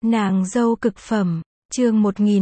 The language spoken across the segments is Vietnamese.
Nàng dâu cực phẩm, chương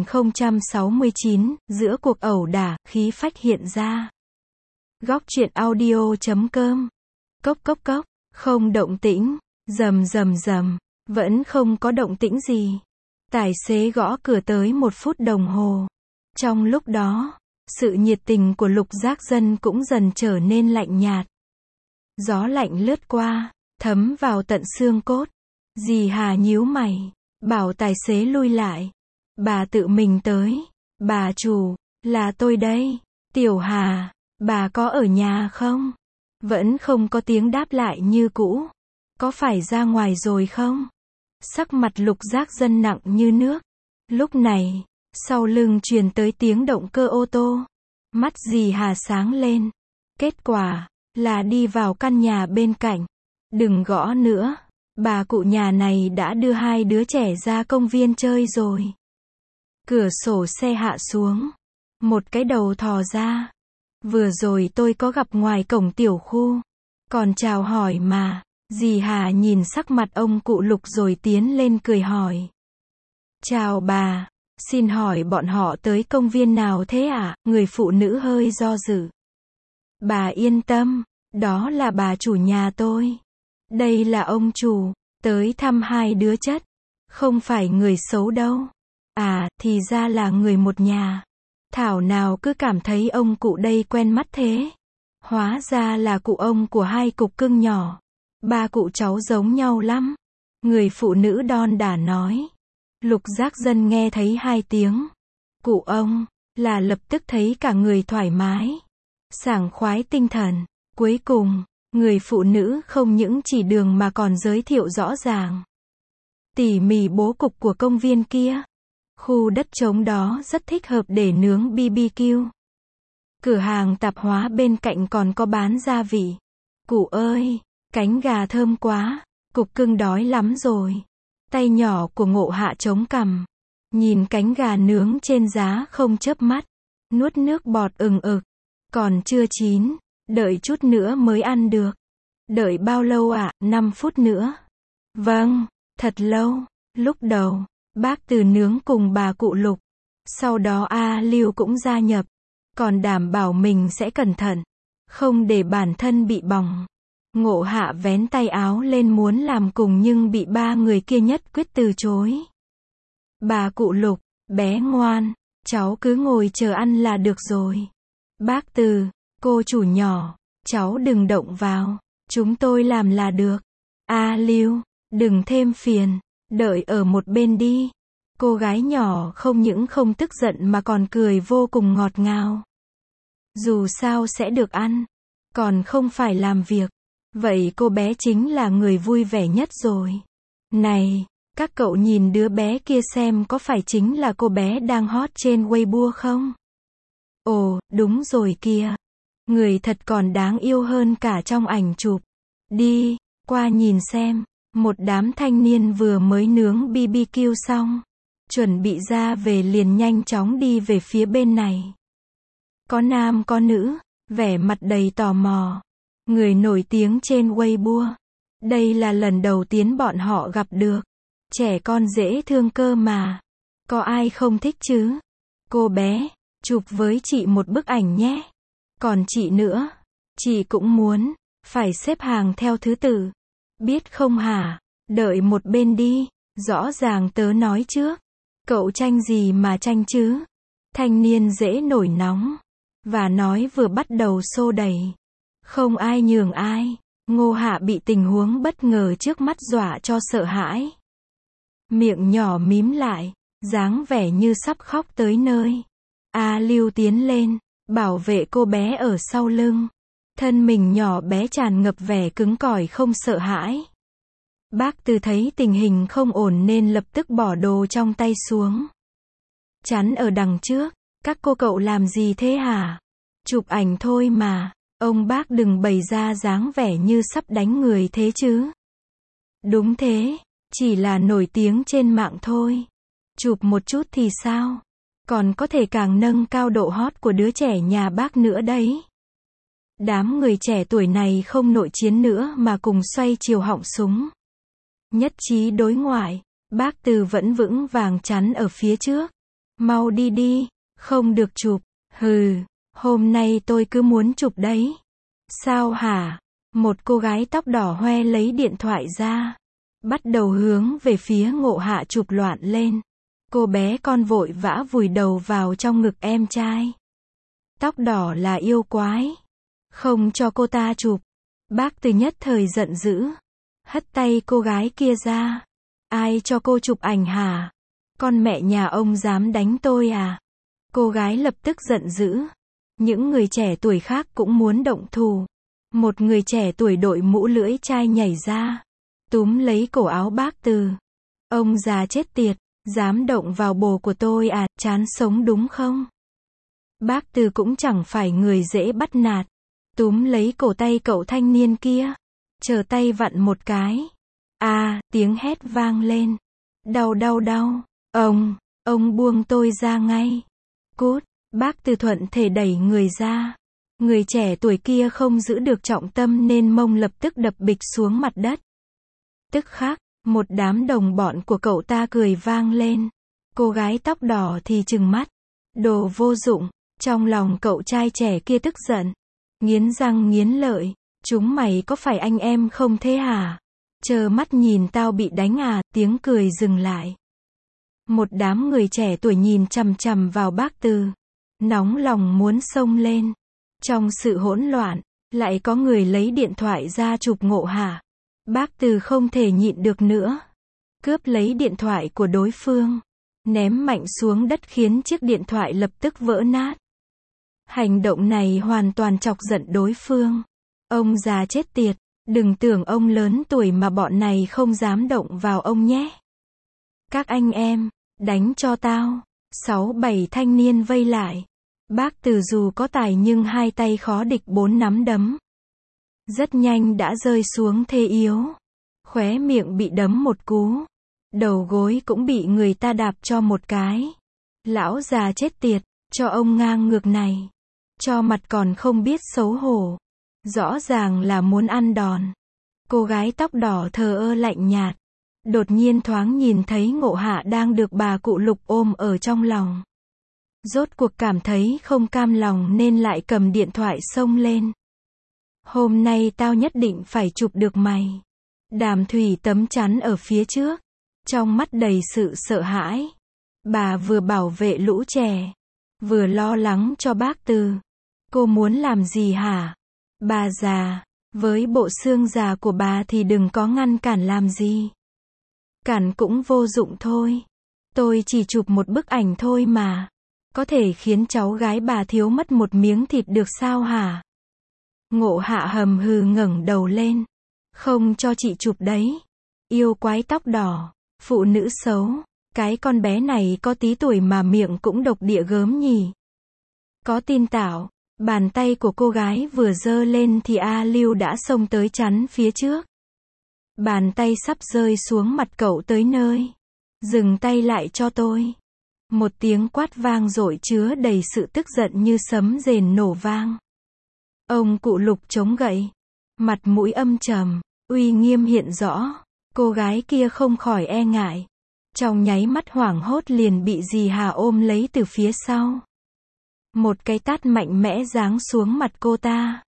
1069, giữa cuộc ẩu đả, khí phách hiện ra. Góc truyện audio.com. Cốc cốc cốc, không động tĩnh, rầm rầm rầm, vẫn không có động tĩnh gì. Tài xế gõ cửa tới 1 phút đồng hồ. Trong lúc đó, sự nhiệt tình của Lục Giác Dân cũng dần trở nên lạnh nhạt. Gió lạnh lướt qua, thấm vào tận xương cốt. Dì Hà nhíu mày, bảo tài xế lui lại. Bà tự mình tới. Bà chủ, là tôi đây. Tiểu Hà, bà có ở nhà không? Vẫn không có tiếng đáp lại như cũ. Có phải ra ngoài rồi không? Sắc mặt Lục Giác Dân nặng như nước. Lúc này, sau lưng truyền tới tiếng động cơ ô tô. Mắt dì Hà sáng lên. Kết quả là đi vào căn nhà bên cạnh. Đừng gõ nữa. Bà cụ nhà này đã đưa 2 đứa trẻ ra công viên chơi rồi. Cửa sổ xe hạ xuống. Một cái đầu thò ra. Vừa rồi tôi có gặp ngoài cổng tiểu khu. Còn chào hỏi mà. Dì Hà nhìn sắc mặt ông cụ Lục rồi tiến lên cười hỏi. Chào bà. Xin hỏi bọn họ tới công viên nào thế ạ? Người phụ nữ hơi do dự. Bà yên tâm. Đó là bà chủ nhà tôi. Đây là ông chủ. Tới thăm 2 đứa chất. Không phải người xấu đâu. À, thì ra là người một nhà. Thảo nào cứ cảm thấy ông cụ đây quen mắt thế. Hóa ra là cụ ông của 2 cục cưng nhỏ. Ba cụ cháu giống nhau lắm. Người phụ nữ đon đả nói. Lục Giác Dân nghe thấy 2 tiếng. Cụ ông, là lập tức thấy cả người thoải mái. Sảng khoái tinh thần. Cuối cùng, người phụ nữ không những chỉ đường mà còn giới thiệu rõ ràng. Tỉ mỉ bố cục của công viên kia. Khu đất trống đó rất thích hợp để nướng BBQ. Cửa hàng tạp hóa bên cạnh còn có bán gia vị. Cụ ơi, cánh gà thơm quá, cục cưng đói lắm rồi. Tay nhỏ của Ngộ Hạ chống cằm. Nhìn cánh gà nướng trên giá không chớp mắt. Nuốt nước bọt ừng ực. Còn chưa chín, đợi chút nữa mới ăn được. Đợi bao lâu ạ? 5 phút nữa. Vâng, thật lâu. Lúc đầu, bác Từ nướng cùng bà cụ Lục. Sau đó A Lưu cũng gia nhập. Còn đảm bảo mình sẽ cẩn thận. Không để bản thân bị bỏng. Ngộ Hạ vén tay áo lên muốn làm cùng nhưng bị 3 người kia nhất quyết từ chối. Bà cụ Lục, bé ngoan, cháu cứ ngồi chờ ăn là được rồi. Bác Từ, cô chủ nhỏ, cháu đừng động vào. Chúng tôi làm là được. A Lưu, đừng thêm phiền. Đợi ở một bên đi. Cô gái nhỏ không những không tức giận mà còn cười vô cùng ngọt ngào. Dù sao sẽ được ăn. Còn không phải làm việc. Vậy cô bé chính là người vui vẻ nhất rồi. Này, các cậu nhìn đứa bé kia xem có phải chính là cô bé đang hot trên Weibo không? Ồ, đúng rồi kìa. Người thật còn đáng yêu hơn cả trong ảnh chụp. Đi, qua nhìn xem. Một đám thanh niên vừa mới nướng BBQ xong. Chuẩn bị ra về liền nhanh chóng đi về phía bên này. Có nam có nữ, vẻ mặt đầy tò mò. Người nổi tiếng trên Weibo. Đây là lần đầu tiên bọn họ gặp được. Trẻ con dễ thương cơ mà. Có ai không thích chứ? Cô bé, chụp với chị một bức ảnh nhé. Còn chị nữa, chị cũng muốn. Phải xếp hàng theo thứ tự. Biết không hả? Đợi một bên đi. Rõ ràng tớ nói trước. Cậu tranh gì mà tranh chứ? Thanh niên dễ nổi nóng. Và nói vừa bắt đầu xô đẩy. Không ai nhường ai. Ngô Hạ bị tình huống bất ngờ trước mắt dọa cho sợ hãi. Miệng nhỏ mím lại. Dáng vẻ như sắp khóc tới nơi. A Lưu tiến lên. Bảo vệ cô bé ở sau lưng. Thân mình nhỏ bé tràn ngập vẻ cứng cỏi không sợ hãi. Bác Từ thấy tình hình không ổn nên lập tức bỏ đồ trong tay xuống. Chắn ở đằng trước. Các cô cậu làm gì thế hả? Chụp ảnh thôi mà. Ông bác đừng bày ra dáng vẻ như sắp đánh người thế chứ. Đúng thế. Chỉ là nổi tiếng trên mạng thôi. Chụp một chút thì sao? Còn có thể càng nâng cao độ hot của đứa trẻ nhà bác nữa đấy. Đám người trẻ tuổi này không nội chiến nữa mà cùng xoay chiều họng súng. Nhất trí đối ngoại. Bác Từ vẫn vững vàng chắn ở phía trước. Mau đi đi, không được chụp. Hừ, hôm nay tôi cứ muốn chụp đấy. Sao hả? Một cô gái tóc đỏ hoe lấy điện thoại ra. Bắt đầu hướng về phía Ngộ Hạ chụp loạn lên. Cô bé con vội vã vùi đầu vào trong ngực em trai. Tóc đỏ là yêu quái. Không cho cô ta chụp. Bác Từ nhất thời giận dữ. Hất tay cô gái kia ra. Ai cho cô chụp ảnh hả? Con mẹ nhà ông dám đánh tôi à? Cô gái lập tức giận dữ. Những người trẻ tuổi khác cũng muốn động thủ. Một người trẻ tuổi đội mũ lưỡi chai nhảy ra. Túm lấy cổ áo bác Từ. Ông già chết tiệt, dám động vào bồ của tôi à, chán sống đúng không? Bác Từ cũng chẳng phải người dễ bắt nạt. Túm lấy cổ tay cậu thanh niên kia. Chờ tay vặn một cái. Tiếng hét vang lên. Đau đau đau. Ông buông tôi ra ngay. Cút, bác Từ thuận thể đẩy người ra. Người trẻ tuổi kia không giữ được trọng tâm nên mông lập tức đập bịch xuống mặt đất. Tức khắc, một đám đồng bọn của cậu ta cười vang lên. Cô gái tóc đỏ thì trừng mắt. Đồ vô dụng. Trong lòng cậu trai trẻ kia tức giận. Nghiến răng nghiến lợi. Chúng mày có phải anh em không thế hả? Trơ mắt nhìn tao bị đánh à? Tiếng cười dừng lại. Một đám người trẻ tuổi nhìn chằm chằm vào bác Từ. Nóng lòng muốn xông lên. Trong sự hỗn loạn, lại có người lấy điện thoại ra chụp Ngộ Hạ. Bác Từ không thể nhịn được nữa. Cướp lấy điện thoại của đối phương. Ném mạnh xuống đất khiến chiếc điện thoại lập tức vỡ nát. Hành động này hoàn toàn chọc giận đối phương. Ông già chết tiệt, đừng tưởng ông lớn tuổi mà bọn này không dám động vào ông nhé. Các anh em, đánh cho tao. 6-7 thanh niên vây lại. Bác Từ dù có tài nhưng hai tay khó địch 4 nắm đấm. Rất nhanh đã rơi xuống thế yếu. Khóe miệng bị đấm một cú. Đầu gối cũng bị người ta đạp cho một cái. Lão già chết tiệt, cho ông ngang ngược này. Cho mặt còn không biết xấu hổ. Rõ ràng là muốn ăn đòn. Cô gái tóc đỏ thờ ơ lạnh nhạt. Đột nhiên thoáng nhìn thấy Ngộ Hạ đang được bà cụ Lục ôm ở trong lòng. Rốt cuộc cảm thấy không cam lòng nên lại cầm điện thoại xông lên. Hôm nay tao nhất định phải chụp được mày. Đàm Thủy tấm chắn ở phía trước. Trong mắt đầy sự sợ hãi. Bà vừa bảo vệ lũ trẻ. Vừa lo lắng cho bác Từ. Cô muốn làm gì hả? Bà già. Với bộ xương già của bà thì đừng có ngăn cản làm gì. Cản cũng vô dụng thôi. Tôi chỉ chụp một bức ảnh thôi mà. Có thể khiến cháu gái bà thiếu mất một miếng thịt được sao hả? Ngộ Hạ hầm hừ ngẩng đầu lên. Không cho chị chụp đấy. Yêu quái tóc đỏ. Phụ nữ xấu. Cái con bé này có tí tuổi mà miệng cũng độc địa gớm nhỉ. Có tin tảo. Bàn tay của cô gái vừa giơ lên thì A Lưu đã xông tới chắn phía trước. Bàn tay sắp rơi xuống mặt cậu tới nơi. Dừng tay lại cho tôi. Một tiếng quát vang dội chứa đầy sự tức giận như sấm rền nổ vang. Ông cụ Lục chống gậy. Mặt mũi âm trầm, uy nghiêm hiện rõ. Cô gái kia không khỏi e ngại. Trong nháy mắt hoảng hốt liền bị dì Hà ôm lấy từ phía sau. Một cái tát mạnh mẽ giáng xuống mặt cô ta.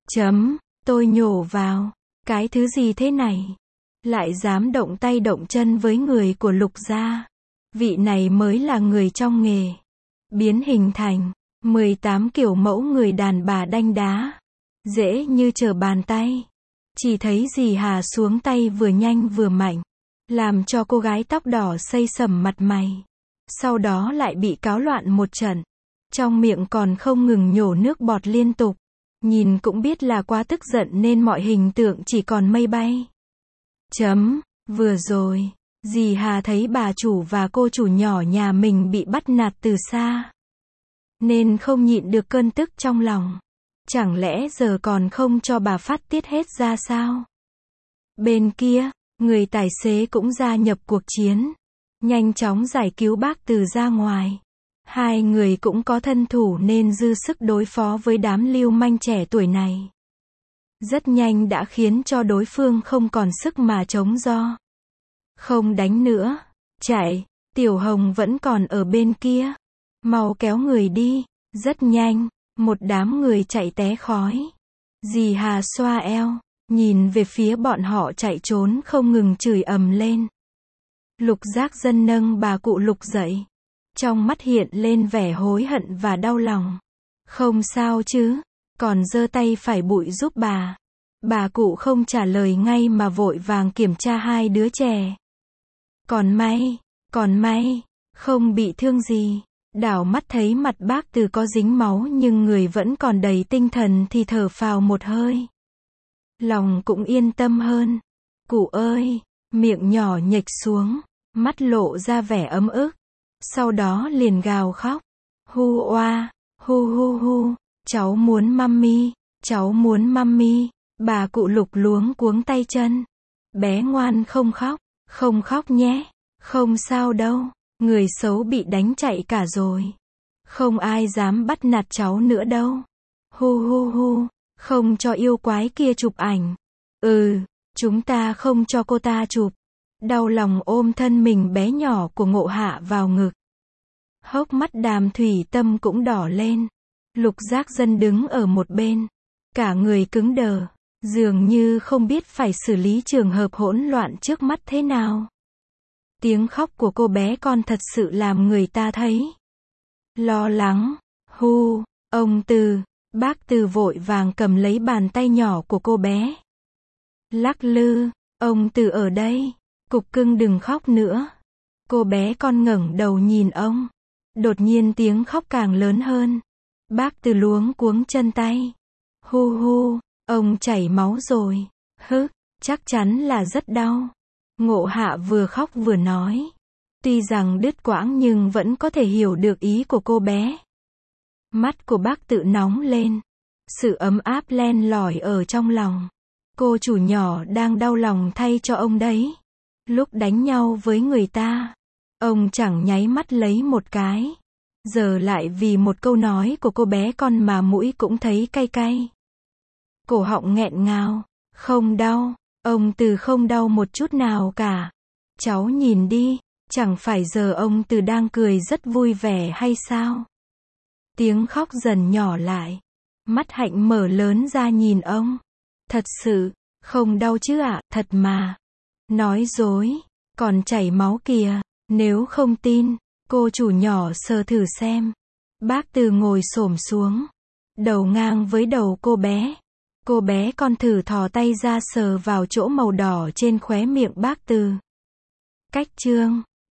Tôi nhổ vào. Cái thứ gì thế này? Lại dám động tay động chân với người của Lục gia. Vị này mới là người trong nghề. Biến hình thành 18 kiểu mẫu người đàn bà đanh đá. Dễ như trở bàn tay. Chỉ thấy dì Hà xuống tay vừa nhanh vừa mạnh. Làm cho cô gái tóc đỏ xây sẩm mặt mày. Sau đó lại bị cáo loạn một trận. Trong miệng còn không ngừng nhổ nước bọt liên tục. Nhìn cũng biết là quá tức giận nên mọi hình tượng chỉ còn mây bay. Vừa rồi, dì Hà thấy bà chủ và cô chủ nhỏ nhà mình bị bắt nạt từ xa. Nên không nhịn được cơn tức trong lòng. Chẳng lẽ giờ còn không cho bà phát tiết hết ra sao? Bên kia, người tài xế cũng gia nhập cuộc chiến. Nhanh chóng giải cứu bác Từ ra ngoài. Hai người cũng có thân thủ nên dư sức đối phó với đám lưu manh trẻ tuổi này. Rất nhanh đã khiến cho đối phương không còn sức mà chống do. Không đánh nữa, Chạy, Tiểu Hồng vẫn còn ở bên kia. Mau kéo người đi. Rất nhanh, một đám người chạy té khói. Dì Hà xoa eo, nhìn về phía bọn họ chạy trốn không ngừng chửi ầm lên. Lục Giác Dân nâng bà cụ Lục dậy. Trong mắt hiện lên vẻ hối hận và đau lòng. Không sao chứ, còn giơ tay phải bụi giúp bà. Bà cụ không trả lời ngay mà vội vàng kiểm tra hai đứa trẻ. Còn may, không bị thương gì. Đảo mắt thấy mặt bác Từ có dính máu nhưng người vẫn còn đầy tinh thần thì thở phào một hơi. Lòng cũng yên tâm hơn. Cụ ơi, miệng nhỏ nhếch xuống, mắt lộ ra vẻ ấm ức. Sau đó liền gào khóc. Hu oa, hu hu hu, cháu muốn mummy. Bà cụ Lục luống cuống tay chân. Bé ngoan không khóc nhé. Không sao đâu, người xấu bị đánh chạy cả rồi. Không ai dám bắt nạt cháu nữa đâu. Hu hu hu, không cho yêu quái kia chụp ảnh. Chúng ta không cho cô ta chụp. Đau lòng ôm thân mình bé nhỏ của Ngộ Hạ vào ngực. Hốc mắt Đàm Thủy Tâm cũng đỏ lên. Lục Giác Dân đứng ở một bên. Cả người cứng đờ. Dường như không biết phải xử lý trường hợp hỗn loạn trước mắt thế nào. Tiếng khóc của cô bé con thật sự làm người ta thấy lo lắng. Ông Từ, bác Từ vội vàng cầm lấy bàn tay nhỏ của cô bé. Lắc lư, ông Từ ở đây. Cục cưng đừng khóc nữa. Cô bé con ngẩng đầu nhìn ông. Đột nhiên tiếng khóc càng lớn hơn. Bác Từ luống cuống chân tay. Hu, ông chảy máu rồi. Chắc chắn là rất đau. Ngộ Hạ vừa khóc vừa nói. Tuy rằng đứt quãng nhưng vẫn có thể hiểu được ý của cô bé. Mắt của bác Tự nóng lên. Sự ấm áp len lỏi ở trong lòng. Cô chủ nhỏ đang đau lòng thay cho ông đấy. Lúc đánh nhau với người ta, ông chẳng nháy mắt lấy một cái. Giờ lại vì một câu nói của cô bé con mà mũi cũng thấy cay cay. Cổ họng nghẹn ngào. Không đau. Ông Từ không đau một chút nào cả. Cháu nhìn đi, chẳng phải giờ ông Từ đang cười rất vui vẻ hay sao? Tiếng khóc dần nhỏ lại. Mắt Hạnh mở lớn ra nhìn ông. Thật sự, không đau chứ ạ, thật mà. Nói dối, còn chảy máu kìa. Nếu không tin, cô chủ nhỏ sờ thử xem. Bác Từ ngồi xổm xuống. Đầu ngang với đầu cô bé. Cô bé con thử thò tay ra sờ vào chỗ màu đỏ trên khóe miệng bác Từ. Cách chương